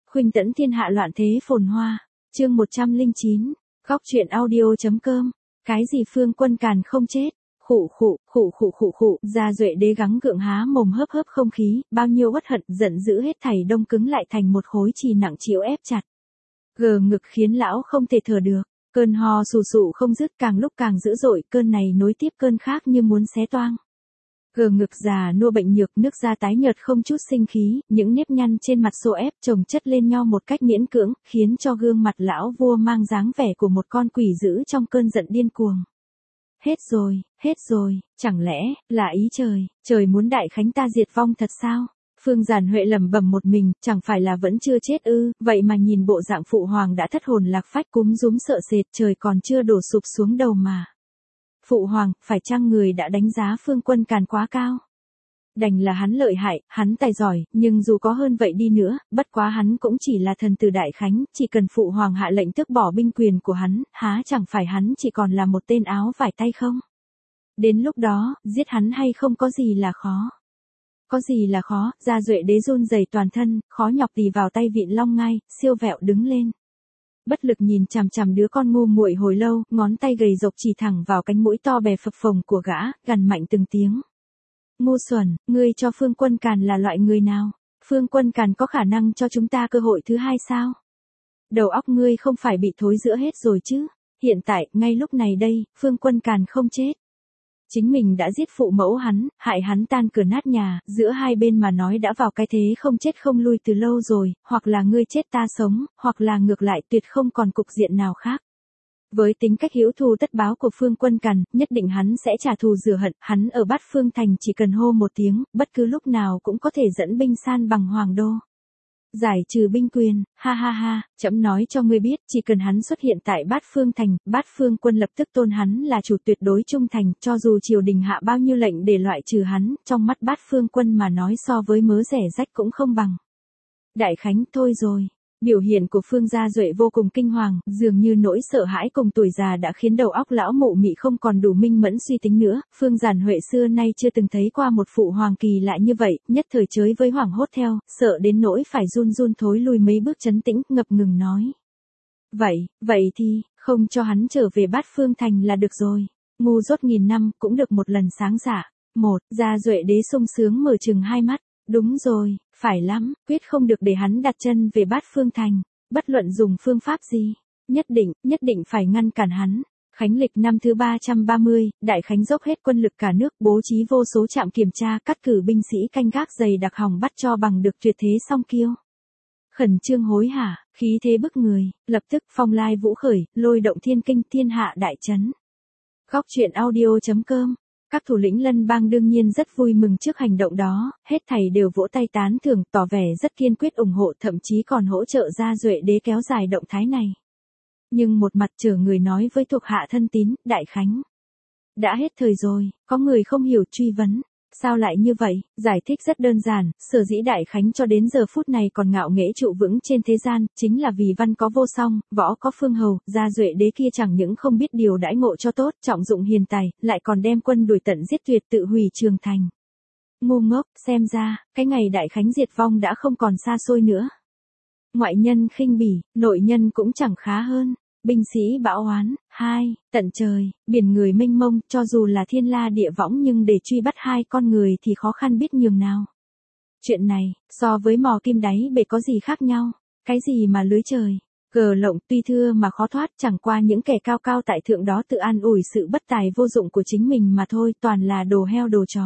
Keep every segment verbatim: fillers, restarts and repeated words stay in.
Khuynh tẫn thiên hạ loạn thế phồn hoa. Chương một trăm lẻ chín. Góc truyện audio.com. Cái gì Phương Quân Càn không chết? Khụ khụ, khụ khụ khụ khụ, Gia Duệ Đế gắng gượng há mồm hớp hớp không khí, bao nhiêu uất hận, giận dữ hết thảy đông cứng lại thành một khối chì nặng chịu ép chặt. Gờ ngực khiến lão không thể thở được, cơn ho sù sụ không dứt, càng lúc càng dữ dội, cơn này nối tiếp cơn khác như muốn xé toang. Gờ ngực già nua bệnh nhược, nước da tái nhợt không chút sinh khí, những nếp nhăn trên mặt xô ép chồng chất lên nhau một cách miễn cưỡng, khiến cho gương mặt lão vua mang dáng vẻ của một con quỷ dữ trong cơn giận điên cuồng. Hết rồi, hết rồi, chẳng lẽ, là ý trời, trời muốn Đại Khánh ta diệt vong thật sao? Phương Giản Huệ lẩm bẩm một mình, chẳng phải là vẫn chưa chết ư, vậy mà nhìn bộ dạng phụ hoàng đã thất hồn lạc phách cúm rúm sợ sệt, trời còn chưa đổ sụp xuống đầu mà. Phụ hoàng, phải chăng người đã đánh giá Phương Quân Càn quá cao? Đành là hắn lợi hại, hắn tài giỏi, nhưng dù có hơn vậy đi nữa, bất quá hắn cũng chỉ là thần tử Đại Khánh, chỉ cần phụ hoàng hạ lệnh tước bỏ binh quyền của hắn, há chẳng phải hắn chỉ còn là một tên áo vải tay không? Đến lúc đó, giết hắn hay không có gì là khó. Có gì là khó, Gia Duệ Đế run rẩy toàn thân, khó nhọc tì vào tay Vịn Long Ngai, siêu vẹo đứng lên. Bất lực nhìn chằm chằm đứa con ngu muội hồi lâu, ngón tay gầy rộc chỉ thẳng vào cánh mũi to bè phập phồng của gã, gằn mạnh từng tiếng. Ngu xuẩn, ngươi cho Phương Quân Càn là loại người nào? Phương Quân Càn có khả năng cho chúng ta cơ hội thứ hai sao? Đầu óc ngươi không phải bị thối rữa hết rồi chứ? Hiện tại, ngay lúc này đây, Phương Quân Càn không chết. Chính mình đã giết phụ mẫu hắn, hại hắn tan cửa nát nhà, giữa hai bên mà nói đã vào cái thế không chết không lui từ lâu rồi, hoặc là ngươi chết ta sống, hoặc là ngược lại tuyệt không còn cục diện nào khác. Với tính cách hữu thù tất báo của Phương Quân Càn, nhất định hắn sẽ trả thù rửa hận, hắn ở Bát Phương Thành chỉ cần hô một tiếng, bất cứ lúc nào cũng có thể dẫn binh san bằng Hoàng Đô. Giải trừ binh quyền, ha ha ha, trẫm nói cho ngươi biết, chỉ cần hắn xuất hiện tại Bát Phương Thành, Bát Phương Quân lập tức tôn hắn là chủ tuyệt đối trung thành, cho dù triều đình hạ bao nhiêu lệnh để loại trừ hắn, trong mắt Bát Phương Quân mà nói so với mớ rẻ rách cũng không bằng. Đại Khánh, thôi rồi. Biểu hiện của Phương Gia Duệ vô cùng kinh hoàng, dường như nỗi sợ hãi cùng tuổi già đã khiến đầu óc lão mụ mị không còn đủ minh mẫn suy tính nữa. Phương Giản Huệ xưa nay chưa từng thấy qua một phụ hoàng kỳ lạ như vậy, nhất thời chới với hoảng hốt theo, sợ đến nỗi phải run run thối lui mấy bước trấn tĩnh, ngập ngừng nói. Vậy, vậy thì, không cho hắn trở về Bát Phương Thành là được rồi. Ngu dốt nghìn năm, cũng được một lần sáng dạ. Một, Gia Duệ Đế sung sướng mở trừng hai mắt. Đúng rồi, phải lắm, quyết không được để hắn đặt chân về Bát Phương Thành, bất luận dùng phương pháp gì, nhất định, nhất định phải ngăn cản hắn. Khánh lịch năm thứ ba trăm ba mươi, Đại Khánh dốc hết quân lực cả nước, bố trí vô số trạm kiểm tra, cắt cử binh sĩ canh gác dày đặc hòng bắt cho bằng được tuyệt thế song kiêu. Khẩn trương hối hả, khí thế bức người, lập tức phong lai vũ khởi, lôi động thiên kinh, thiên hạ đại chấn. Góc truyện audio.com. Các thủ lĩnh Lân Bang đương nhiên rất vui mừng trước hành động đó, hết thảy đều vỗ tay tán thưởng, tỏ vẻ rất kiên quyết ủng hộ, thậm chí còn hỗ trợ Gia Duệ Đế kéo dài động thái này. Nhưng một mặt trở người nói với thuộc hạ thân tín, Đại Khánh. Đã hết thời rồi, có người không hiểu truy vấn. Sao lại như vậy? Giải thích rất đơn giản, sở dĩ Đại Khánh cho đến giờ phút này còn ngạo nghễ trụ vững trên thế gian, chính là vì văn có vô song, võ có phương hầu, Gia Duệ Đế kia chẳng những không biết điều đãi ngộ cho tốt, trọng dụng hiền tài, lại còn đem quân đuổi tận giết tuyệt tự hủy Trường Thành. Ngu ngốc, xem ra, cái ngày Đại Khánh diệt vong đã không còn xa xôi nữa. Ngoại nhân khinh bỉ, nội nhân cũng chẳng khá hơn. Binh sĩ bão oán, hai, tận trời, biển người mênh mông, cho dù là thiên la địa võng nhưng để truy bắt hai con người thì khó khăn biết nhường nào. Chuyện này, so với mò kim đáy bể có gì khác nhau, cái gì mà lưới trời, cờ lộng tuy thưa mà khó thoát, chẳng qua những kẻ cao cao tại thượng đó tự an ủi sự bất tài vô dụng của chính mình mà thôi, toàn là đồ heo đồ chó.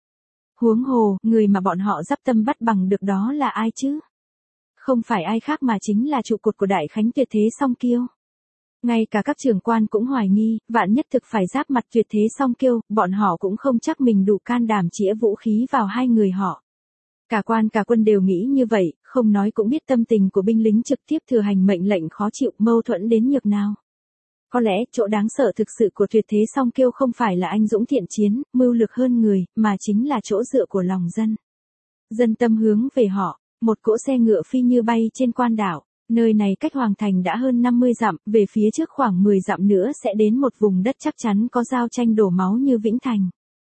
Huống hồ, người mà bọn họ dắp tâm bắt bằng được đó là ai chứ? Không phải ai khác mà chính là trụ cột của Đại Khánh tuyệt thế song kiêu. Ngay cả các trưởng quan cũng hoài nghi, vạn nhất thực phải giáp mặt tuyệt thế song kiêu, bọn họ cũng không chắc mình đủ can đảm chĩa vũ khí vào hai người họ. Cả quan cả quân đều nghĩ như vậy, không nói cũng biết tâm tình của binh lính trực tiếp thừa hành mệnh lệnh khó chịu, mâu thuẫn đến nhược nào. Có lẽ, chỗ đáng sợ thực sự của tuyệt thế song kiêu không phải là anh dũng thiện chiến, mưu lược hơn người, mà chính là chỗ dựa của lòng dân. Dân tâm hướng về họ, một cỗ xe ngựa phi như bay trên quan đảo. Nơi này cách Hoàng Thành đã hơn năm mươi dặm, về phía trước khoảng mười dặm nữa sẽ đến một vùng đất chắc chắn có giao tranh đổ máu như Vĩnh Thành.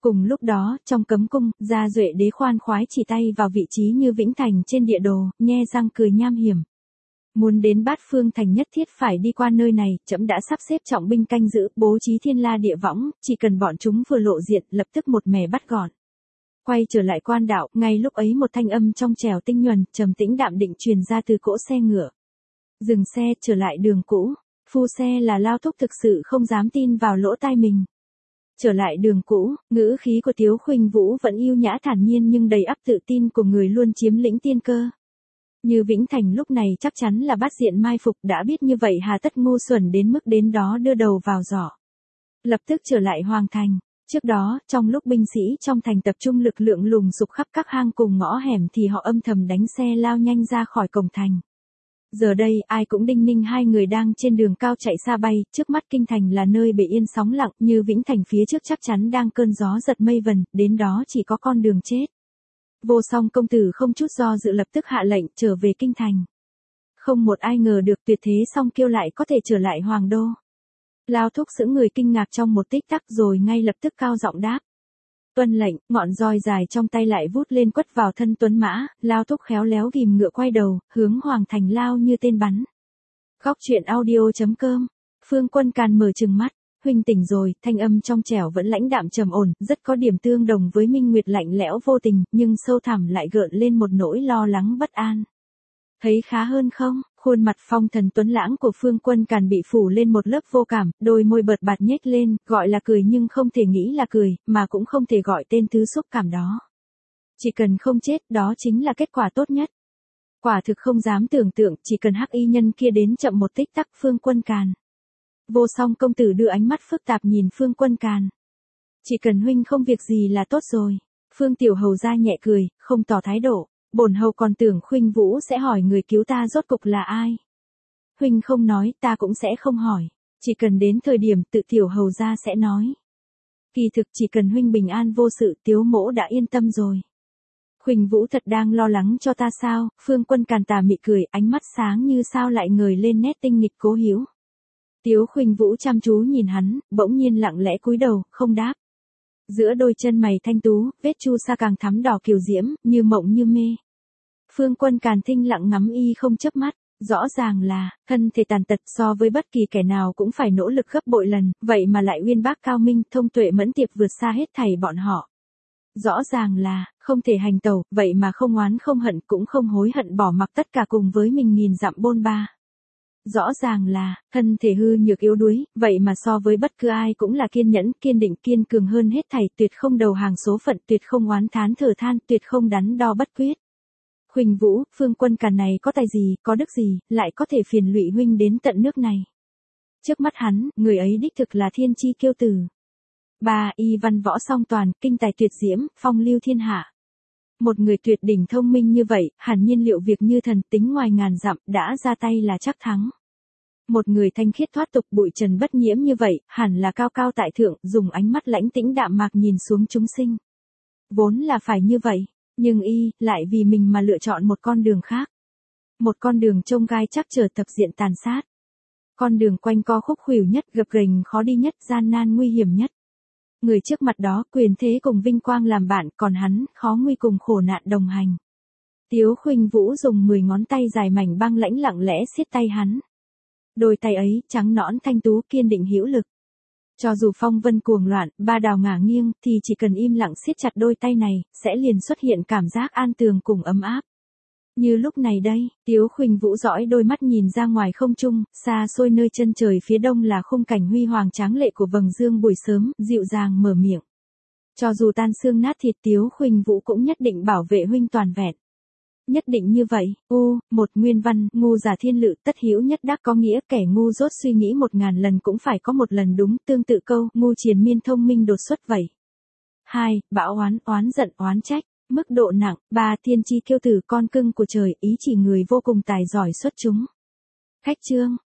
Cùng lúc đó, trong cấm cung, Gia Duệ đế khoan khoái chỉ tay vào vị trí như Vĩnh Thành trên địa đồ, nhe răng cười nham hiểm. Muốn đến Bát Phương Thành nhất thiết phải đi qua nơi này, trẫm đã sắp xếp trọng binh canh giữ, bố trí thiên la địa võng, chỉ cần bọn chúng vừa lộ diện, lập tức một mẻ bắt gọn. Quay trở lại quan đạo, ngay lúc ấy một thanh âm trong trẻo tinh nhuần, trầm tĩnh đạm định truyền ra từ cỗ xe ngựa. Dừng xe, trở lại đường cũ. Phu xe là Lao Thúc thực sự không dám tin vào lỗ tai mình. Trở lại đường cũ, ngữ khí của Tiếu Khuynh Vũ vẫn yêu nhã thản nhiên nhưng đầy ắp tự tin của người luôn chiếm lĩnh tiên cơ. Như Vĩnh Thành lúc này chắc chắn là bát diện mai phục, đã biết như vậy hà tất ngu xuẩn đến mức đến đó đưa đầu vào giỏ. Lập tức trở lại Hoàng Thành. Trước đó, trong lúc binh sĩ trong thành tập trung lực lượng lùng sục khắp các hang cùng ngõ hẻm thì họ âm thầm đánh xe lao nhanh ra khỏi cổng thành. Giờ đây, ai cũng đinh ninh hai người đang trên đường cao chạy xa bay, trước mắt kinh thành là nơi bể yên sóng lặng, như Vĩnh Thành phía trước chắc chắn đang cơn gió giật mây vần, đến đó chỉ có con đường chết. Vô Song công tử không chút do dự lập tức hạ lệnh trở về kinh thành. Không một ai ngờ được Tuyệt Thế Song Kiêu lại có thể trở lại Hoàng đô. Lao Thúc sững người kinh ngạc trong một tích tắc rồi ngay lập tức cao giọng đáp. Tuân lệnh, ngọn roi dài trong tay lại vút lên quất vào thân tuấn mã, Lao Thúc khéo léo ghim ngựa quay đầu, hướng Hoàng Thành lao như tên bắn. Góc truyện audio chấm com. Phương Quân Càn mở trừng mắt, huynh tỉnh rồi, thanh âm trong trẻo vẫn lãnh đạm trầm ổn, rất có điểm tương đồng với Minh Nguyệt lạnh lẽo vô tình, nhưng sâu thẳm lại gợn lên một nỗi lo lắng bất an. Thấy khá hơn không? Khuôn mặt phong thần tuấn lãng của Phương Quân Càn bị phủ lên một lớp vô cảm, đôi môi bợt bạt nhếch lên, gọi là cười nhưng không thể nghĩ là cười, mà cũng không thể gọi tên thứ xúc cảm đó. Chỉ cần không chết, đó chính là kết quả tốt nhất. Quả thực không dám tưởng tượng, chỉ cần hắc y nhân kia đến chậm một tích tắc. Phương Quân Càn. Vô Song công tử đưa ánh mắt phức tạp nhìn Phương Quân Càn. Chỉ cần huynh không việc gì là tốt rồi. Phương Tiểu Hầu ra nhẹ cười, không tỏ thái độ. Bổn hầu còn tưởng Khuynh Vũ sẽ hỏi người cứu ta rốt cục là ai. Huynh không nói, ta cũng sẽ không hỏi. Chỉ cần đến thời điểm tự Tiểu Hầu ra sẽ nói. Kỳ thực chỉ cần huynh bình an vô sự, Tiếu mỗ đã yên tâm rồi. Khuynh Vũ thật đang lo lắng cho ta sao? Phương Quân Càn tà mị cười, ánh mắt sáng như sao lại ngời lên nét tinh nghịch cố hiếu. Tiếu Khuynh Vũ chăm chú nhìn hắn, bỗng nhiên lặng lẽ cúi đầu, không đáp. Giữa đôi chân mày thanh tú, vết chu sa càng thắm đỏ kiều diễm, như mộng như mê. Phương Quân Càn thinh lặng ngắm y không chớp mắt, rõ ràng là, thân thể tàn tật so với bất kỳ kẻ nào cũng phải nỗ lực gấp bội lần, vậy mà lại uyên bác cao minh, thông tuệ mẫn tiệp vượt xa hết thảy bọn họ. Rõ ràng là, không thể hành tẩu, vậy mà không oán không hận cũng không hối hận bỏ mặc tất cả cùng với mình nghìn dặm bôn ba. Rõ ràng là, thân thể hư nhược yếu đuối, vậy mà so với bất cứ ai cũng là kiên nhẫn, kiên định, kiên cường hơn hết thảy, tuyệt không đầu hàng số phận, tuyệt không oán thán thở than, tuyệt không đắn đo bất quyết. Khuynh Vũ, Phương Quân Càn này có tài gì, có đức gì, lại có thể phiền lụy huynh đến tận nước này. Trước mắt hắn, người ấy đích thực là thiên chi kiêu tử. Ba, y văn võ song toàn, kinh tài tuyệt diễm, phong lưu thiên hạ. Một người tuyệt đỉnh thông minh như vậy, hẳn nhiên liệu việc như thần, tính ngoài ngàn dặm, đã ra tay là chắc thắng. Một người thanh khiết thoát tục bụi trần bất nhiễm như vậy, hẳn là cao cao tại thượng, dùng ánh mắt lãnh tĩnh đạm mạc nhìn xuống chúng sinh. Vốn là phải như vậy, nhưng y, lại vì mình mà lựa chọn một con đường khác. Một con đường trông gai chắc trở tập diện tàn sát. Con đường quanh co khúc khuỷu nhất, gập ghềnh khó đi nhất, gian nan nguy hiểm nhất. Người trước mặt đó quyền thế cùng vinh quang làm bạn, còn hắn, khó nguy cùng khổ nạn đồng hành. Tiếu Khuynh Vũ dùng mười ngón tay dài mảnh băng lãnh lặng lẽ siết tay hắn. Đôi tay ấy, trắng nõn thanh tú kiên định hữu lực. Cho dù phong vân cuồng loạn, ba đào ngả nghiêng, thì chỉ cần im lặng siết chặt đôi tay này, sẽ liền xuất hiện cảm giác an tường cùng ấm áp. Như lúc này đây, Tiếu Khuynh Vũ dõi đôi mắt nhìn ra ngoài không trung, xa xôi nơi chân trời phía đông là khung cảnh huy hoàng tráng lệ của vầng dương buổi sớm, dịu dàng mở miệng. Cho dù tan xương nát thịt, Tiếu Khuynh Vũ cũng nhất định bảo vệ huynh toàn vẹn. Nhất định như vậy. U, một nguyên văn, ngu giả thiên lự, tất hữu nhất đắc có nghĩa kẻ ngu dốt suy nghĩ một ngàn lần cũng phải có một lần đúng, tương tự câu, ngu triền miên thông minh đột xuất vậy. Hai, bão oán, oán giận, oán trách. Mức độ nặng. Ba, thiên chi kiêu tử, con cưng của trời, ý chỉ người vô cùng tài giỏi xuất chúng. Khách chương.